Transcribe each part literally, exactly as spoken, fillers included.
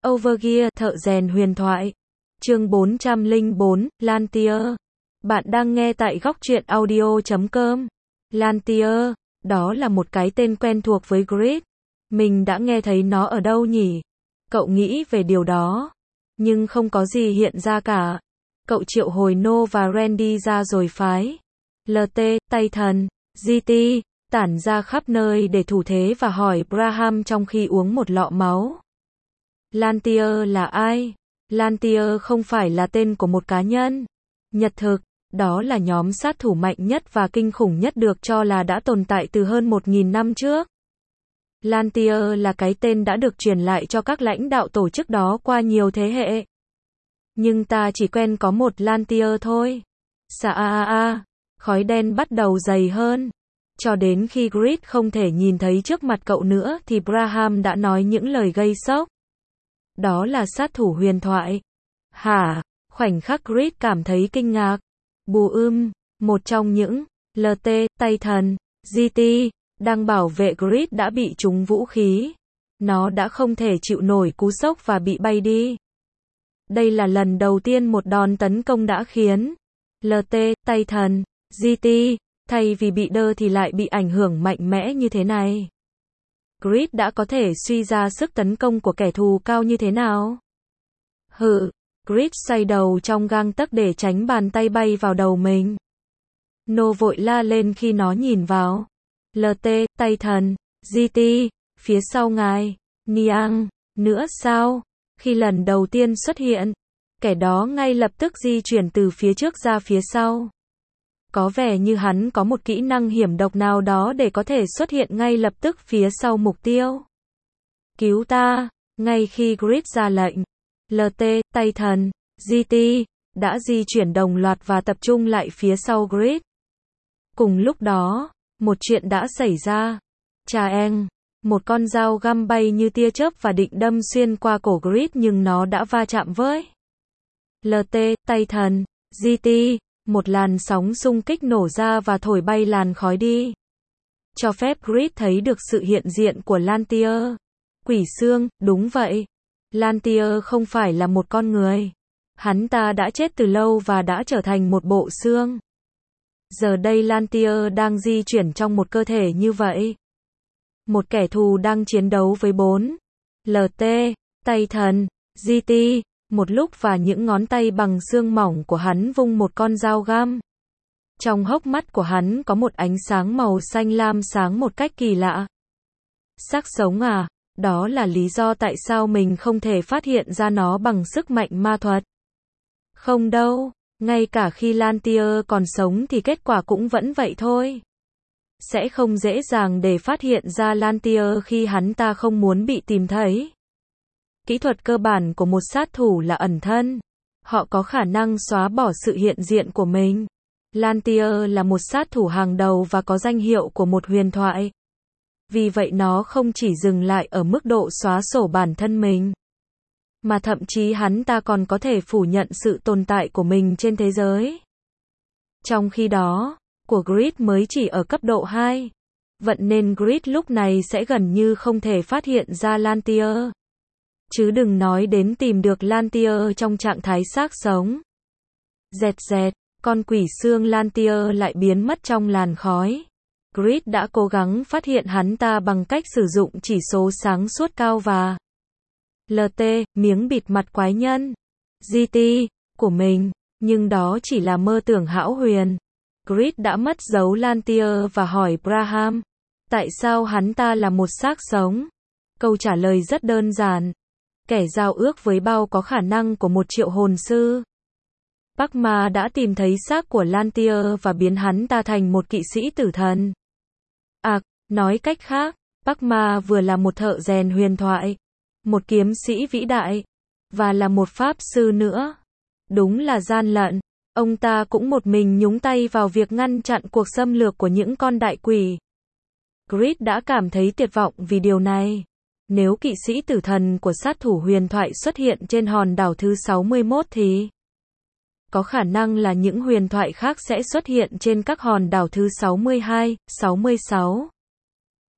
Overgear, thợ rèn huyền thoại. Chương bốn trăm lẻ bốn, Lantier. Bạn đang nghe tại góc truyện audio chấm com. Lantier, đó là một cái tên quen thuộc với Grid. Mình đã nghe thấy nó ở đâu nhỉ? Cậu nghĩ về điều đó. Nhưng không có gì hiện ra cả. Cậu triệu hồi No và Randy ra rồi phái lờ tê, tay thần, giê tê, tản ra khắp nơi để thủ thế và hỏi Braham trong khi uống một lọ máu. Lantier là ai? Lantier không phải là tên của một cá nhân. Nhật thực, đó là nhóm sát thủ mạnh nhất và kinh khủng nhất được cho là đã tồn tại từ hơn một nghìn năm trước. Lantier là cái tên đã được truyền lại cho các lãnh đạo tổ chức đó qua nhiều thế hệ. Nhưng ta chỉ quen có một Lantier thôi. Sa a a a, khói đen bắt đầu dày hơn. Cho đến khi Grid không thể nhìn thấy trước mặt cậu nữa thì Braham đã nói những lời gây sốc. Đó là sát thủ huyền thoại. Hả? Khoảnh khắc Grid cảm thấy kinh ngạc. Bù ưm, một trong những lờ tê, tay thần, giê tê, đang bảo vệ Grid đã bị trúng vũ khí. Nó đã không thể chịu nổi cú sốc và bị bay đi. Đây là lần đầu tiên một đòn tấn công đã khiến lờ tê, tay thần, giê tê, thay vì bị đơ thì lại bị ảnh hưởng mạnh mẽ như thế này. Grid đã có thể suy ra sức tấn công của kẻ thù cao như thế nào? Hự, Grid xoay đầu trong gang tấc để tránh bàn tay bay vào đầu mình. No vội la lên khi nó nhìn vào lờ tê, tay thần, giê tê, phía sau ngài, Niang, nữa sao? Khi lần đầu tiên xuất hiện, kẻ đó ngay lập tức di chuyển từ phía trước ra phía sau. Có vẻ như hắn có một kỹ năng hiểm độc nào đó để có thể xuất hiện ngay lập tức phía sau mục tiêu. Cứu ta! Ngay khi Grid ra lệnh, lờ tê, tay thần, giê tê, đã di chuyển đồng loạt và tập trung lại phía sau Grid. Cùng lúc đó, một chuyện đã xảy ra. Chà eng, một con dao găm bay như tia chớp và định đâm xuyên qua cổ Grid nhưng nó đã va chạm với lờ tê, tay thần, giê tê. Một làn sóng xung kích nổ ra và thổi bay làn khói đi. Cho phép Grid thấy được sự hiện diện của Lantier. Quỷ xương, đúng vậy. Lantier không phải là một con người. Hắn ta đã chết từ lâu và đã trở thành một bộ xương. Giờ đây Lantier đang di chuyển trong một cơ thể như vậy. Một kẻ thù đang chiến đấu với bốn lờ tê, tay thần, giê tê. Một lúc và những ngón tay bằng xương mỏng của hắn vung một con dao găm. Trong hốc mắt của hắn có một ánh sáng màu xanh lam sáng một cách kỳ lạ. Xác sống à? Đó là lý do tại sao mình không thể phát hiện ra nó bằng sức mạnh ma thuật. Không đâu, ngay cả khi Lantier còn sống thì kết quả cũng vẫn vậy thôi. Sẽ không dễ dàng để phát hiện ra Lantier khi hắn ta không muốn bị tìm thấy. Kỹ thuật cơ bản của một sát thủ là ẩn thân. Họ có khả năng xóa bỏ sự hiện diện của mình. Lantier là một sát thủ hàng đầu và có danh hiệu của một huyền thoại. Vì vậy nó không chỉ dừng lại ở mức độ xóa sổ bản thân mình, mà thậm chí hắn ta còn có thể phủ nhận sự tồn tại của mình trên thế giới. Trong khi đó, của Grid mới chỉ ở cấp độ hai. Vậy nên Grid lúc này sẽ gần như không thể phát hiện ra Lantier. Chứ đừng nói đến tìm được Lantier trong trạng thái xác sống. Dẹt dẹt, con quỷ xương Lantier lại biến mất trong làn khói. Grid đã cố gắng phát hiện hắn ta bằng cách sử dụng chỉ số sáng suốt cao và lờ tê, miếng bịt mặt quái nhân, giê tê, của mình, nhưng đó chỉ là mơ tưởng hão huyền. Grid đã mất dấu Lantier và hỏi Braham, tại sao hắn ta là một xác sống? Câu trả lời rất đơn giản. Kẻ giao ước với bao có khả năng của một triệu hồn sư. Parkma đã tìm thấy xác của Lantier và biến hắn ta thành một kỵ sĩ tử thần. À, nói cách khác, Parkma vừa là một thợ rèn huyền thoại, một kiếm sĩ vĩ đại, và là một pháp sư nữa. Đúng là gian lận. Ông ta cũng một mình nhúng tay vào việc ngăn chặn cuộc xâm lược của những con đại quỷ. Grid đã cảm thấy tuyệt vọng vì điều này. Nếu kỵ sĩ tử thần của sát thủ huyền thoại xuất hiện trên hòn đảo thứ sáu mươi mốt thì có khả năng là những huyền thoại khác sẽ xuất hiện trên các hòn đảo thứ sáu mươi hai, sáu mươi sáu.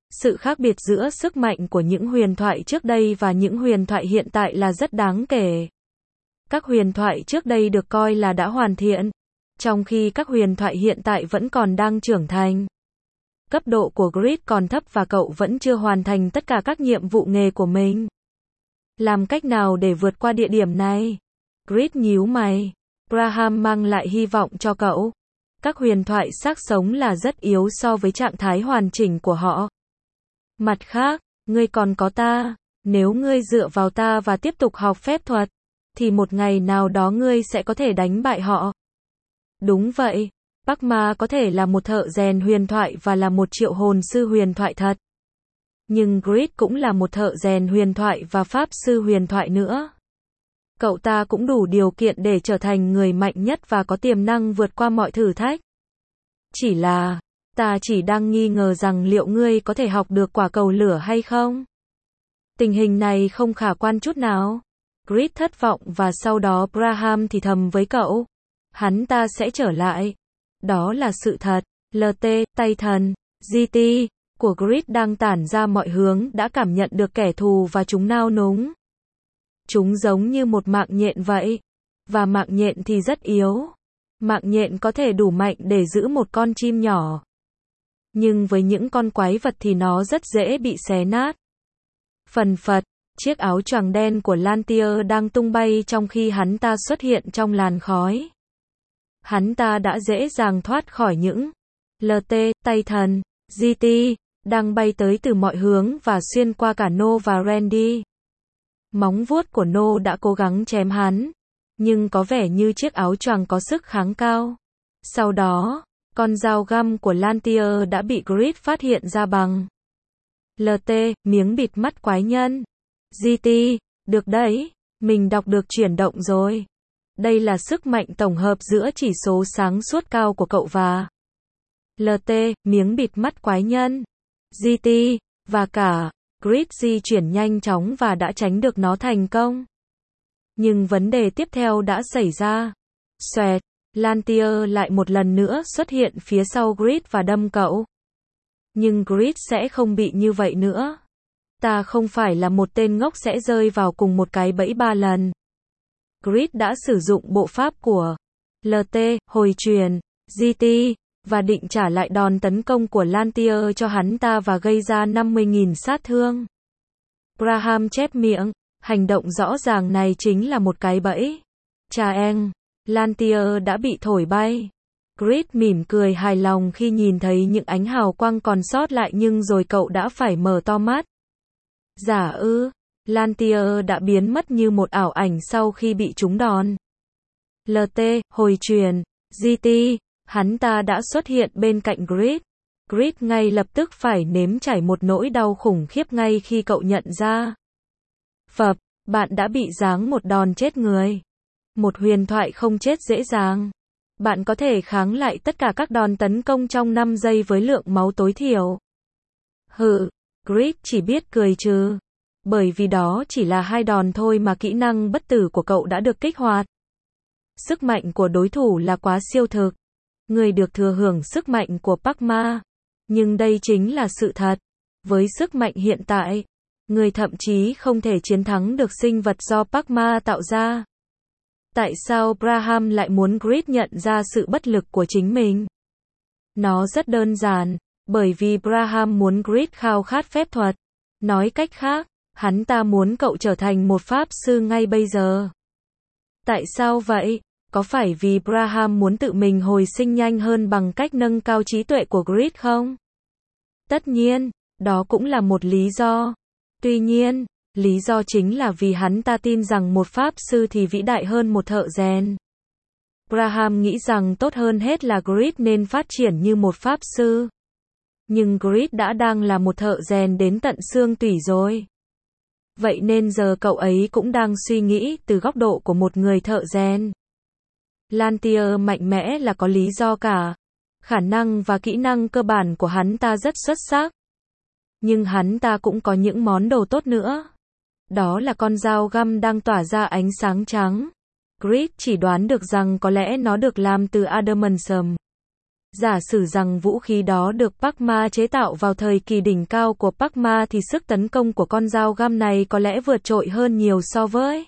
Sự khác biệt giữa sức mạnh của những huyền thoại trước đây và những huyền thoại hiện tại là rất đáng kể. Các huyền thoại trước đây được coi là đã hoàn thiện, trong khi các huyền thoại hiện tại vẫn còn đang trưởng thành. Cấp độ của Grid còn thấp và cậu vẫn chưa hoàn thành tất cả các nhiệm vụ nghề của mình. Làm cách nào để vượt qua địa điểm này? Grid nhíu mày. Graham mang lại hy vọng cho cậu. Các huyền thoại xác sống là rất yếu so với trạng thái hoàn chỉnh của họ. Mặt khác, ngươi còn có ta. Nếu ngươi dựa vào ta và tiếp tục học phép thuật, thì một ngày nào đó ngươi sẽ có thể đánh bại họ. Đúng vậy. Parkma có thể là một thợ rèn huyền thoại và là một triệu hồn sư huyền thoại thật. Nhưng Grid cũng là một thợ rèn huyền thoại và pháp sư huyền thoại nữa. Cậu ta cũng đủ điều kiện để trở thành người mạnh nhất và có tiềm năng vượt qua mọi thử thách. Chỉ là, ta chỉ đang nghi ngờ rằng liệu ngươi có thể học được quả cầu lửa hay không? Tình hình này không khả quan chút nào. Grid thất vọng và sau đó Graham thì thầm với cậu. Hắn ta sẽ trở lại. Đó là sự thật. lờ tê, tay thần, giê tê, của Grid đang tản ra mọi hướng đã cảm nhận được kẻ thù và chúng nao núng. Chúng giống như một mạng nhện vậy. Và mạng nhện thì rất yếu. Mạng nhện có thể đủ mạnh để giữ một con chim nhỏ. Nhưng với những con quái vật thì nó rất dễ bị xé nát. Phần phật, chiếc áo choàng đen của Lantier đang tung bay trong khi hắn ta xuất hiện trong làn khói. Hắn ta đã dễ dàng thoát khỏi những lờ tê, tay thần, giê tê, đang bay tới từ mọi hướng và xuyên qua cả No và Randy. Móng vuốt của No đã cố gắng chém hắn, nhưng có vẻ như chiếc áo choàng có sức kháng cao. Sau đó, con dao găm của Lantier đã bị Grid phát hiện ra bằng lờ tê, miếng bịt mắt quái nhân. giê tê, được đấy, mình đọc được chuyển động rồi. Đây là sức mạnh tổng hợp giữa chỉ số sáng suốt cao của cậu và lờ tê, miếng bịt mắt quái nhân, giê tê, và cả. Grid di chuyển nhanh chóng và đã tránh được nó thành công. Nhưng vấn đề tiếp theo đã xảy ra. Xoẹt, Lantier lại một lần nữa xuất hiện phía sau Grid và đâm cậu. Nhưng Grid sẽ không bị như vậy nữa. Ta không phải là một tên ngốc sẽ rơi vào cùng một cái bẫy ba lần. Grid đã sử dụng bộ pháp của lờ tê, hồi truyền, giê tê, và định trả lại đòn tấn công của Lantier cho hắn ta và gây ra năm mươi nghìn sát thương. Graham chép miệng, hành động rõ ràng này chính là một cái bẫy. Chà eng, Lantier đã bị thổi bay. Grid mỉm cười hài lòng khi nhìn thấy những ánh hào quang còn sót lại nhưng rồi cậu đã phải mở to mắt. Giả ư, Lantier đã biến mất như một ảo ảnh sau khi bị trúng đòn. lờ tê, hồi truyền, giê tê, hắn ta đã xuất hiện bên cạnh Grid. Grid ngay lập tức phải nếm trải một nỗi đau khủng khiếp ngay khi cậu nhận ra. Phập, bạn đã bị giáng một đòn chết người. Một huyền thoại không chết dễ dàng. Bạn có thể kháng lại tất cả các đòn tấn công trong năm giây với lượng máu tối thiểu. Hừ, Grid chỉ biết cười trừ. Bởi vì đó chỉ là hai đòn thôi mà kỹ năng bất tử của cậu đã được kích hoạt. Sức mạnh của đối thủ là quá siêu thực. Người được thừa hưởng sức mạnh của Parkma. Nhưng đây chính là sự thật. Với sức mạnh hiện tại, người thậm chí không thể chiến thắng được sinh vật do Parkma tạo ra. Tại sao Graham lại muốn Grid nhận ra sự bất lực của chính mình? Nó rất đơn giản, bởi vì Graham muốn Grid khao khát phép thuật. Nói cách khác, hắn ta muốn cậu trở thành một pháp sư ngay bây giờ. Tại sao vậy? Có phải vì Graham muốn tự mình hồi sinh nhanh hơn bằng cách nâng cao trí tuệ của Grid không? Tất nhiên, đó cũng là một lý do. Tuy nhiên, lý do chính là vì hắn ta tin rằng một pháp sư thì vĩ đại hơn một thợ rèn. Graham nghĩ rằng tốt hơn hết là Grid nên phát triển như một pháp sư. Nhưng Grid đã đang là một thợ rèn đến tận xương tủy rồi. Vậy nên giờ cậu ấy cũng đang suy nghĩ từ góc độ của một người thợ rèn. Lantier mạnh mẽ là có lý do cả. Khả năng và kỹ năng cơ bản của hắn ta rất xuất sắc. Nhưng hắn ta cũng có những món đồ tốt nữa. Đó là con dao găm đang tỏa ra ánh sáng trắng. Grid chỉ đoán được rằng có lẽ nó được làm từ adamantium. Giả sử rằng vũ khí đó được Park Ma chế tạo vào thời kỳ đỉnh cao của Park Ma thì sức tấn công của con dao găm này có lẽ vượt trội hơn nhiều so với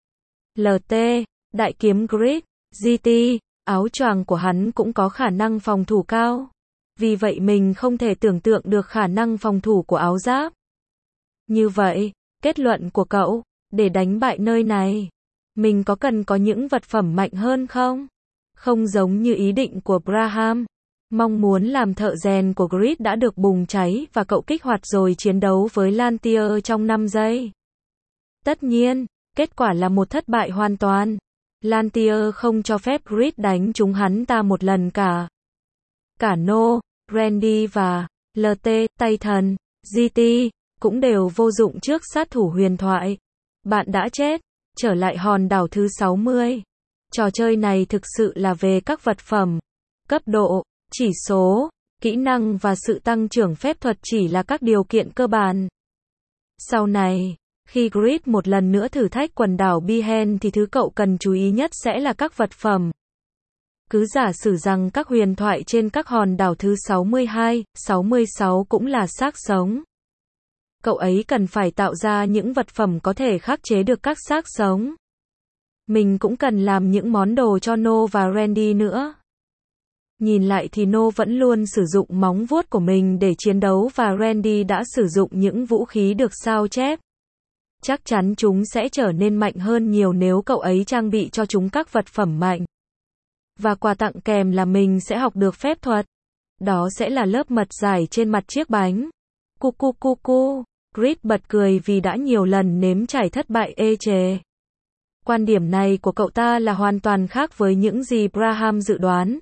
lờ tê, đại kiếm Grit, giê tê, áo choàng của hắn cũng có khả năng phòng thủ cao. Vì vậy mình không thể tưởng tượng được khả năng phòng thủ của áo giáp. Như vậy, kết luận của cậu, để đánh bại nơi này, mình có cần có những vật phẩm mạnh hơn không? Không giống như ý định của Braham. Mong muốn làm thợ rèn của Grit đã được bùng cháy và cậu kích hoạt rồi chiến đấu với Lantier trong năm giây. Tất nhiên, kết quả là một thất bại hoàn toàn. Lantier không cho phép Grit đánh trúng hắn ta một lần cả. Cả No, Randy và lờ tê, tay thần, giê tê, cũng đều vô dụng trước sát thủ huyền thoại. Bạn đã chết, trở lại hòn đảo thứ sáu mươi. Trò chơi này thực sự là về các vật phẩm, cấp độ, chỉ số, kỹ năng và sự tăng trưởng phép thuật chỉ là các điều kiện cơ bản. Sau này, khi Grit một lần nữa thử thách quần đảo Bihen thì thứ cậu cần chú ý nhất sẽ là các vật phẩm. Cứ giả sử rằng các huyền thoại trên các hòn đảo thứ sáu mươi hai, sáu mươi sáu cũng là xác sống. Cậu ấy cần phải tạo ra những vật phẩm có thể khắc chế được các xác sống. Mình cũng cần làm những món đồ cho No và Randy nữa. Nhìn lại thì No vẫn luôn sử dụng móng vuốt của mình để chiến đấu và Randy đã sử dụng những vũ khí được sao chép. Chắc chắn chúng sẽ trở nên mạnh hơn nhiều nếu cậu ấy trang bị cho chúng các vật phẩm mạnh. Và quà tặng kèm là mình sẽ học được phép thuật. Đó sẽ là lớp mật giải trên mặt chiếc bánh. Cu cu cu cu. Grit bật cười vì đã nhiều lần nếm trải thất bại ê chề. Quan điểm này của cậu ta là hoàn toàn khác với những gì Braham dự đoán.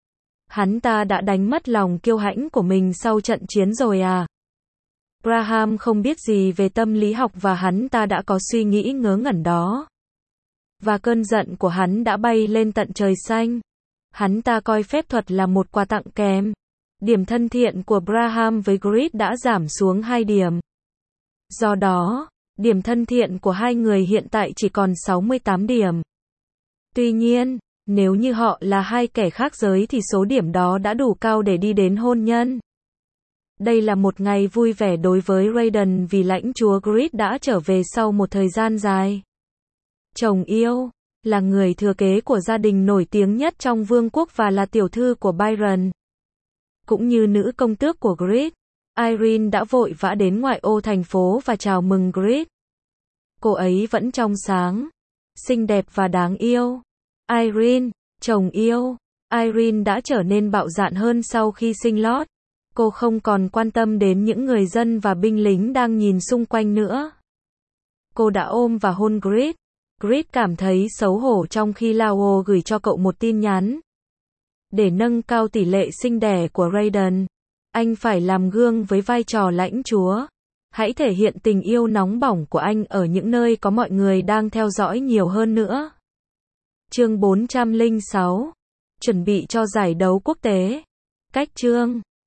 Hắn ta đã đánh mất lòng kiêu hãnh của mình sau trận chiến rồi à? Braham không biết gì về tâm lý học và hắn ta đã có suy nghĩ ngớ ngẩn đó. Và cơn giận của hắn đã bay lên tận trời xanh. Hắn ta coi phép thuật là một quà tặng kèm. Điểm thân thiện của Braham với Grit đã giảm xuống hai điểm. Do đó, điểm thân thiện của hai người hiện tại chỉ còn sáu mươi tám điểm. Tuy nhiên, nếu như họ là hai kẻ khác giới thì số điểm đó đã đủ cao để đi đến hôn nhân. Đây là một ngày vui vẻ đối với Raiden vì lãnh chúa Grit đã trở về sau một thời gian dài. Chồng yêu, là người thừa kế của gia đình nổi tiếng nhất trong vương quốc và là tiểu thư của Byron. Cũng như nữ công tước của Grit, Irene đã vội vã đến ngoại ô thành phố và chào mừng Grit. Cô ấy vẫn trong sáng, xinh đẹp và đáng yêu. Irene, chồng yêu, Irene đã trở nên bạo dạn hơn sau khi sinh lót. Cô không còn quan tâm đến những người dân và binh lính đang nhìn xung quanh nữa. Cô đã ôm và hôn Grit. Grit cảm thấy xấu hổ trong khi Lao gửi cho cậu một tin nhắn. Để nâng cao tỷ lệ sinh đẻ của Raiden, anh phải làm gương với vai trò lãnh chúa. Hãy thể hiện tình yêu nóng bỏng của anh ở những nơi có mọi người đang theo dõi nhiều hơn nữa. Chương bốn trăm lẻ sáu. Chuẩn bị cho giải đấu quốc tế. Cách chương